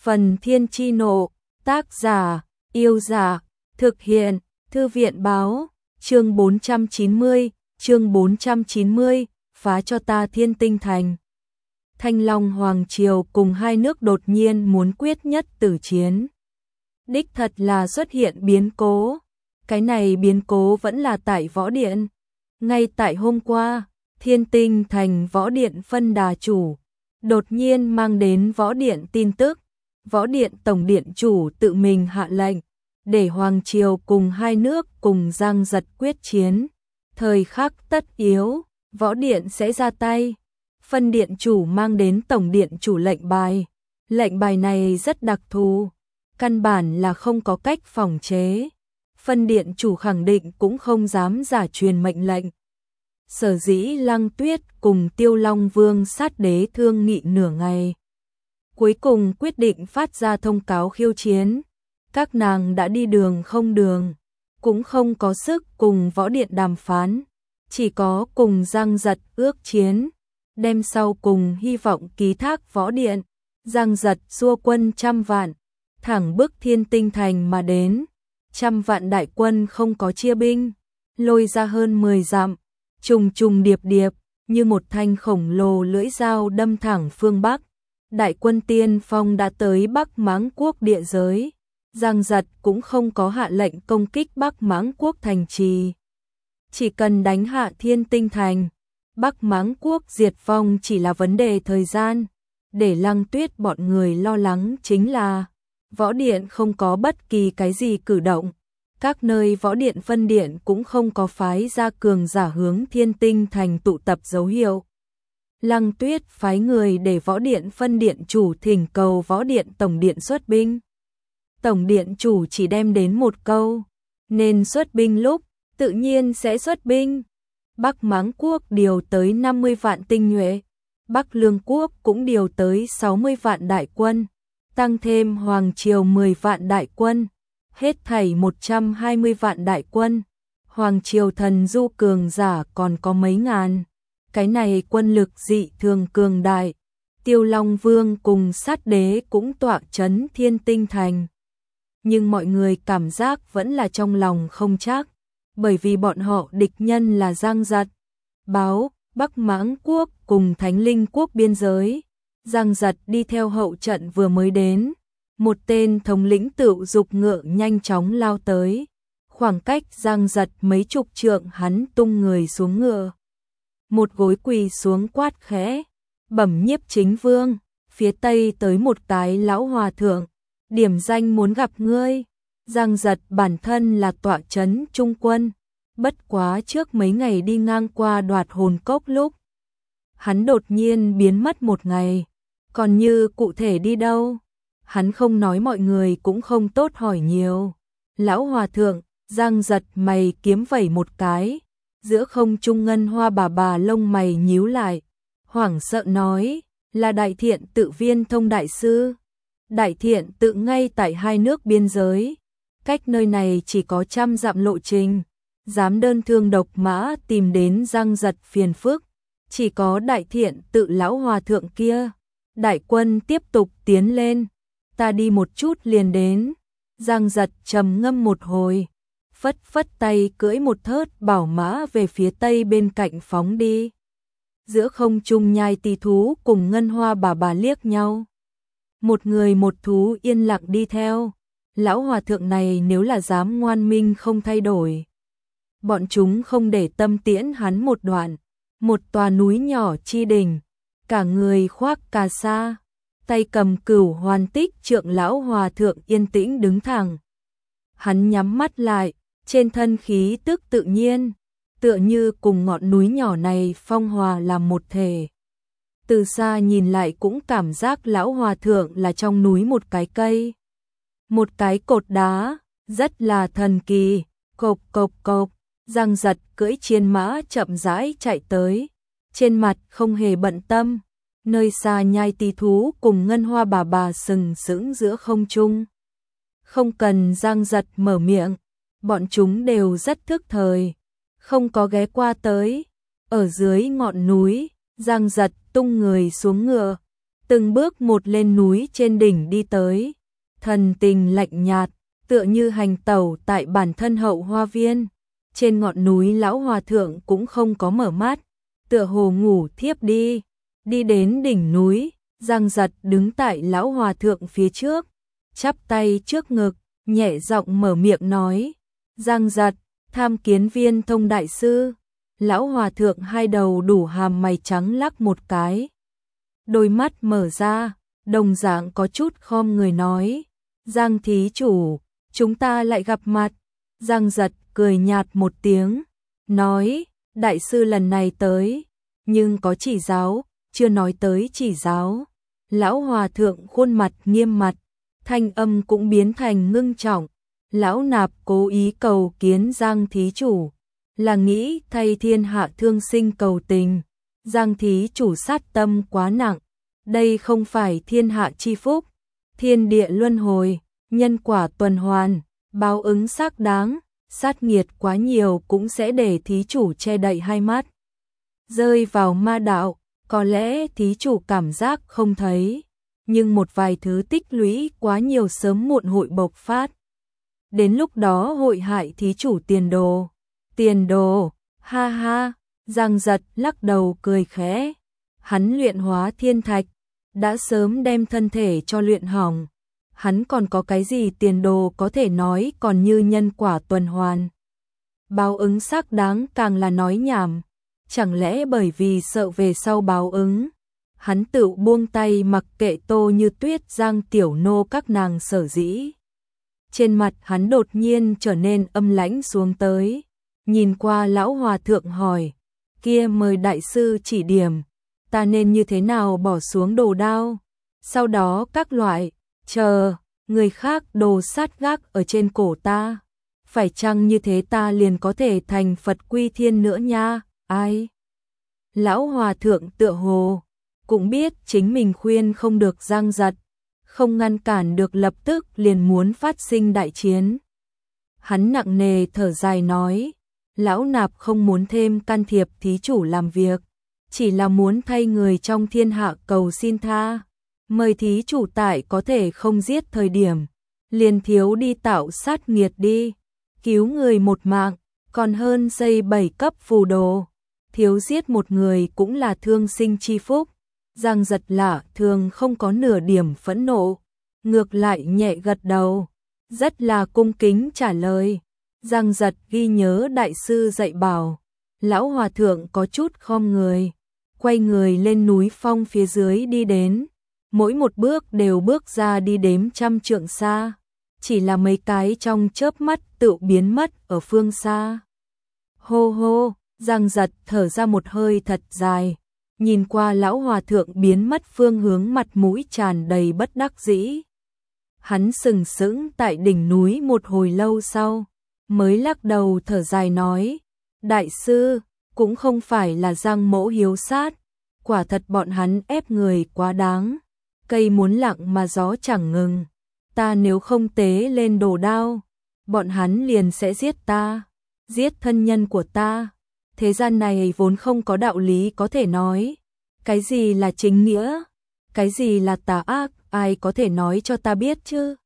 Phần Thiên Chi Nộ, tác giả, Yêu Giả, thực hiện, Thư viện Báo, chương 490, phá cho ta Thiên Tinh Thành. Thanh Long Hoàng Triều cùng hai nước đột nhiên muốn quyết nhất tử chiến. Đích thật là xuất hiện biến cố. Cái này biến cố vẫn là tại Võ Điện. Ngay tại hôm qua, Thiên Tinh Thành Võ Điện phân đà chủ đột nhiên mang đến Võ Điện tin tức. Võ Điện Tổng Điện chủ tự mình hạ lệnh để Hoàng Triều cùng hai nước cùng giang giật quyết chiến. Thời khắc tất yếu, Võ Điện sẽ ra tay. Phân điện chủ mang đến Tổng Điện chủ lệnh bài. Lệnh bài này rất đặc thù, căn bản là không có cách phòng chế. Phân điện chủ khẳng định cũng không dám giả truyền mệnh lệnh. Sở dĩ Lăng Tuyết cùng Tiêu Long Vương sát đế thương nghị nửa ngày, cuối cùng quyết định phát ra thông cáo khiêu chiến. Các nàng đã đi đường không đường, cũng không có sức cùng Võ Điện đàm phán, chỉ có cùng giang giật ước chiến, đem sau cùng hy vọng ký thác Võ Điện. Giang giật xua quân 100 vạn, thẳng bức Thiên Tinh Thành mà đến. 100 vạn đại quân không có chia binh, lôi ra hơn 10 dặm, trùng trùng điệp điệp, như một thanh khổng lồ lưỡi dao đâm thẳng phương Bắc. Đại quân tiên phong đã tới Bắc Mãng Quốc địa giới. Giang giật cũng không có hạ lệnh công kích Bắc Mãng Quốc thành trì. Chỉ cần đánh hạ Thiên Tinh Thành, Bắc Mãng Quốc diệt vong chỉ là vấn đề thời gian. Để Lăng Tuyết bọn người lo lắng chính là Võ Điện không có bất kỳ cái gì cử động. Các nơi Võ Điện phân điện cũng không có phái ra cường giả hướng Thiên Tinh Thành tụ tập dấu hiệu. Lăng Tuyết phái người để Võ Điện phân điện chủ thỉnh cầu Võ Điện Tổng Điện xuất binh. Tổng Điện chủ chỉ đem đến một câu, nên xuất binh lúc, tự nhiên sẽ xuất binh. Bắc Mãng Quốc điều tới 50 vạn tinh nhuệ, Bắc Lương Quốc cũng điều tới 60 vạn đại quân, tăng thêm Hoàng Triều 10 vạn đại quân, hết thảy 120 vạn đại quân. Hoàng Triều thần du cường giả còn có mấy ngàn. Cái này quân lực dị thường cường đại. Tiêu Long Vương cùng sát đế cũng tọa trấn Thiên Tinh Thành. Nhưng mọi người cảm giác vẫn là trong lòng không chắc, bởi vì bọn họ địch nhân là Giang Giật. Báo, Bắc Mãng Quốc cùng Thánh Linh Quốc biên giới. Giang Giật đi theo hậu trận vừa mới đến. Một tên thống lĩnh tựu dục ngựa nhanh chóng lao tới. Khoảng cách Giang Giật mấy chục trượng, hắn tung người xuống ngựa. Một gối quỳ xuống quát khẽ, bẩm Nhiếp Chính Vương, phía tây tới một cái lão hòa thượng, điểm danh muốn gặp ngươi. Giang Giật bản thân là tọa trấn trung quân, bất quá trước mấy ngày đi ngang qua Đoạt Hồn Cốc lúc, hắn đột nhiên biến mất một ngày, còn như cụ thể đi đâu, hắn không nói, mọi người cũng không tốt hỏi nhiều. Lão hòa thượng, Giang Giật mày kiếm vẩy một cái, giữa không trung ngân hoa bà lông mày nhíu lại, hoảng sợ nói, là Đại Thiện Tự Viên Thông đại sư. Đại Thiện Tự ngay tại hai nước biên giới, cách nơi này chỉ có 100 dặm lộ trình, dám đơn thương độc mã tìm đến Giang Giật phiền phức, chỉ có Đại Thiện Tự lão hòa thượng kia. Đại quân tiếp tục tiến lên, ta đi một chút liền đến. Giang Giật trầm ngâm một hồi, phất phất tay cưỡi một thớt bảo mã về phía tây bên cạnh phóng đi. Giữa không trung Nhai Tỳ thú cùng ngân hoa bà liếc nhau. Một người một thú yên lặng đi theo. Lão hòa thượng này nếu là dám ngoan minh không thay đổi, bọn chúng không để tâm tiễn hắn một đoạn. Một tòa núi nhỏ chi đỉnh, cả người khoác cà sa, tay cầm cửu hoàn tích trượng lão hòa thượng yên tĩnh đứng thẳng. Hắn nhắm mắt lại, trên thân khí tức tự nhiên, tựa như cùng ngọn núi nhỏ này phong hòa làm một thể. Từ xa nhìn lại cũng cảm giác lão hòa thượng là trong núi một cái cây, một cái cột đá, rất là thần kỳ. Cộp cộp cộp, Giang Giật cưỡi chiến mã chậm rãi chạy tới, trên mặt không hề bận tâm. Nơi xa Nhai Tỳ thú cùng ngân hoa bà sừng sững giữa không trung. Không cần Giang Giật mở miệng, bọn chúng đều rất thức thời, không có ghé qua tới. Ở dưới ngọn núi, Giang Giật tung người xuống ngựa, từng bước một lên núi trên đỉnh đi tới, thần tình lạnh nhạt, tựa như hành tẩu tại bản thân hậu hoa viên. Trên ngọn núi lão hòa thượng cũng không có mở mắt, tựa hồ ngủ thiếp đi. Đi đến đỉnh núi, Giang Giật đứng tại lão hòa thượng phía trước, chắp tay trước ngực, nhẹ giọng mở miệng nói: "Giang Giật, tham kiến Viên Thông đại sư." Lão hòa thượng hai đầu đủ hàm mày trắng lắc một cái, đôi mắt mở ra, đồng dạng có chút khom người nói: "Giang thí chủ, chúng ta lại gặp mặt." Giang Giật cười nhạt một tiếng, nói: "Đại sư lần này tới, nhưng có chỉ giáo, chưa nói tới chỉ giáo." Lão hòa thượng khuôn mặt nghiêm mặt, thanh âm cũng biến thành ngưng trọng. "Lão nạp cố ý cầu kiến Giang thí chủ, là nghĩ thay thiên hạ thương sinh cầu tình. Giang thí chủ sát tâm quá nặng, đây không phải thiên hạ chi phúc, thiên địa luân hồi, nhân quả tuần hoàn, báo ứng xác đáng, sát nghiệt quá nhiều cũng sẽ để thí chủ che đậy hai mắt, rơi vào ma đạo. Có lẽ thí chủ cảm giác không thấy, nhưng một vài thứ tích lũy quá nhiều sớm muộn hội bộc phát. Đến lúc đó hội hại thí chủ tiền đồ." "Tiền đồ?" Ha ha, Giang Giật lắc đầu cười khẽ. Hắn luyện hóa thiên thạch, đã sớm đem thân thể cho luyện hỏng. Hắn còn có cái gì tiền đồ có thể nói, còn như nhân quả tuần hoàn, báo ứng xác đáng càng là nói nhảm. Chẳng lẽ bởi vì sợ về sau báo ứng, hắn tự buông tay mặc kệ Tô Như Tuyết, Giang Tiểu Nô các nàng sở dĩ? Trên mặt hắn đột nhiên trở nên âm lãnh xuống tới, nhìn qua lão hòa thượng hỏi: "Kia mời đại sư chỉ điểm, ta nên như thế nào bỏ xuống đồ đao, sau đó các loại, chờ người khác đồ sát gác ở trên cổ ta, phải chăng như thế ta liền có thể thành Phật quy thiên nữa nha?" Ai? Lão hòa thượng tựa hồ cũng biết chính mình khuyên không được Giang Giật, không ngăn cản được, lập tức liền muốn phát sinh đại chiến. Hắn nặng nề thở dài nói: "Lão nạp không muốn thêm can thiệp thí chủ làm việc, chỉ là muốn thay người trong thiên hạ cầu xin tha. Mời thí chủ tại có thể không giết thời điểm, liền thiếu đi tạo sát nghiệt đi. Cứu người một mạng, còn hơn xây 7 cấp phù đồ. Thiếu giết một người cũng là thương sinh chi phúc." Giang Giật lạ thường không có nửa điểm phẫn nộ, ngược lại nhẹ gật đầu, rất là cung kính trả lời. Giang Giật ghi nhớ đại sư dạy bảo. Lão hòa thượng có chút khom người, quay người lên núi phong phía dưới đi đến, mỗi một bước đều bước ra đi đếm trăm trượng xa, chỉ là mấy cái trong chớp mắt tự biến mất ở phương xa. Hô hô, Giang Giật thở ra một hơi thật dài, nhìn qua lão hòa thượng biến mất phương hướng, mặt mũi tràn đầy bất đắc dĩ. Hắn sừng sững tại đỉnh núi một hồi lâu sau, mới lắc đầu thở dài nói: "Đại sư, cũng không phải là Giang mỗ hiếu sát, quả thật bọn hắn ép người quá đáng, cây muốn lặng mà gió chẳng ngừng, ta nếu không tế lên đồ đao, bọn hắn liền sẽ giết ta, giết thân nhân của ta. Thế gian này vốn không có đạo lý có thể nói, cái gì là chính nghĩa, cái gì là tà ác, ai có thể nói cho ta biết chứ?"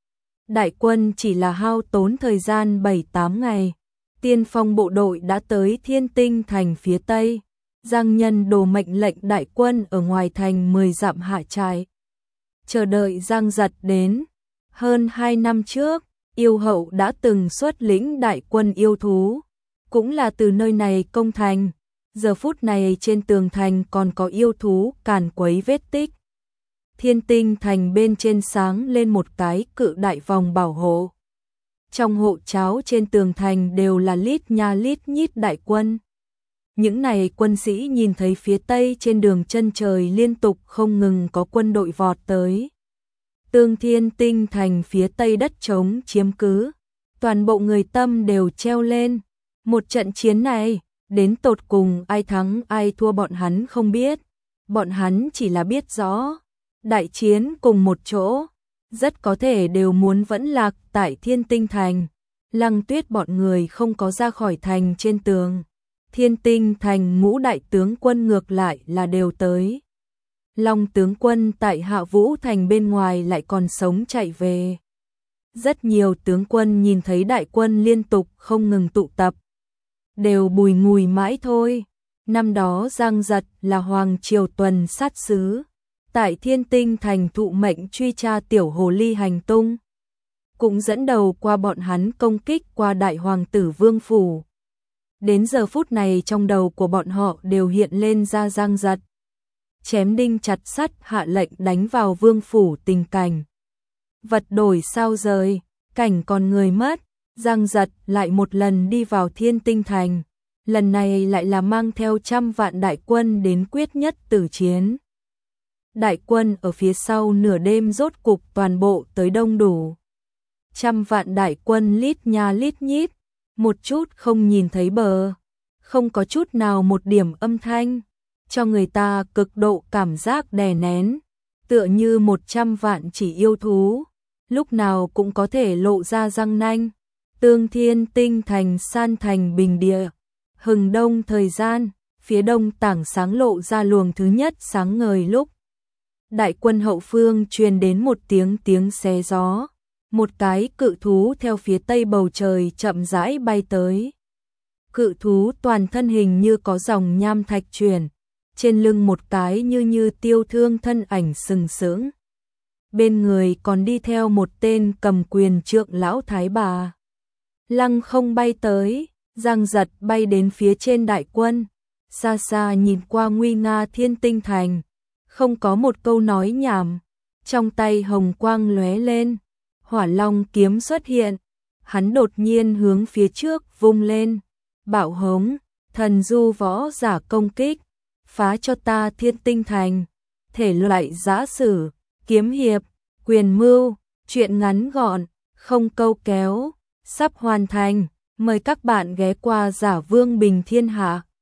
Đại quân chỉ là hao tốn thời gian 7-8 ngày, tiên phong bộ đội đã tới Thiên Tinh thành phía tây. Giang Nhân đồ mệnh lệnh đại quân ở ngoài thành 10 dặm hạ trại, chờ đợi Giang Giật đến. Hơn 2 năm trước, yêu hậu đã từng xuất lĩnh đại quân yêu thú, cũng là từ nơi này công thành. Giờ phút này trên tường thành còn có yêu thú càn quấy vết tích. Thiên Tinh thành bên trên sáng lên một cái cự đại vòng bảo hộ. Trong hộ cháo trên tường thành đều là lít nha lít nhít đại quân. Những này quân sĩ nhìn thấy phía tây trên đường chân trời liên tục không ngừng có quân đội vọt tới. Tương Thiên Tinh thành phía tây đất trống chiếm cứ, toàn bộ người tâm đều treo lên. Một trận chiến này, đến tột cùng ai thắng ai thua bọn hắn không biết. Bọn hắn chỉ là biết rõ, đại chiến cùng một chỗ, rất có thể đều muốn vẫn lạc tại Thiên Tinh thành. Lăng Tuyết bọn người không có ra khỏi thành trên tường. Thiên Tinh thành ngũ đại tướng quân ngược lại là đều tới. Long tướng quân tại Hạ Vũ Thành bên ngoài lại còn sống chạy về. Rất nhiều tướng quân nhìn thấy đại quân liên tục không ngừng tụ tập, đều bùi ngùi mãi thôi. Năm đó Giang Giật là hoàng triều tuần sát sứ, tại Thiên Tinh Thành thụ mệnh truy tra tiểu hồ ly hành tung, cũng dẫn đầu qua bọn hắn công kích qua đại hoàng tử Vương phủ. Đến giờ phút này trong đầu của bọn họ đều hiện lên ra Giang Giật chém đinh chặt sắt hạ lệnh đánh vào Vương phủ tình cảnh. Vật đổi sao rời, cảnh còn người mất, Giang Giật lại một lần đi vào Thiên Tinh Thành, lần này lại là mang theo 100 vạn đại quân đến quyết nhất tử chiến. Đại quân ở phía sau nửa đêm rốt cục toàn bộ tới đông đủ. 100 vạn đại quân lít nha lít nhít, một chút không nhìn thấy bờ, không có chút nào một điểm âm thanh, cho người ta cực độ cảm giác đè nén, tựa như 100 vạn chỉ yêu thú, lúc nào cũng có thể lộ ra răng nanh. Tương Thiên Tinh Thành san thành bình địa, hừng đông thời gian, phía đông tảng sáng lộ ra luồng thứ nhất sáng ngời lúc. Đại quân hậu phương truyền đến một tiếng xé gió, một cái cự thú theo phía tây bầu trời chậm rãi bay tới. Cự thú toàn thân hình như có dòng nham thạch chuyển, trên lưng một cái như tiêu thương thân ảnh sừng sững. Bên người còn đi theo một tên cầm quyền trượng lão thái bà. Lăng không bay tới, Giang Giật bay đến phía trên đại quân, xa xa nhìn qua nguy nga Thiên Tinh Thành, không có một câu nói nhảm, trong tay hồng quang lóe lên, Hỏa Long kiếm xuất hiện, hắn đột nhiên hướng phía trước vung lên, bạo hống, thần du võ giả công kích, phá cho ta Thiên Tinh Thành, thể loại giã sử, kiếm hiệp, quyền mưu, truyện ngắn gọn, không câu kéo, sắp hoàn thành, mời các bạn ghé qua Giả Vương Bình Thiên Hạ.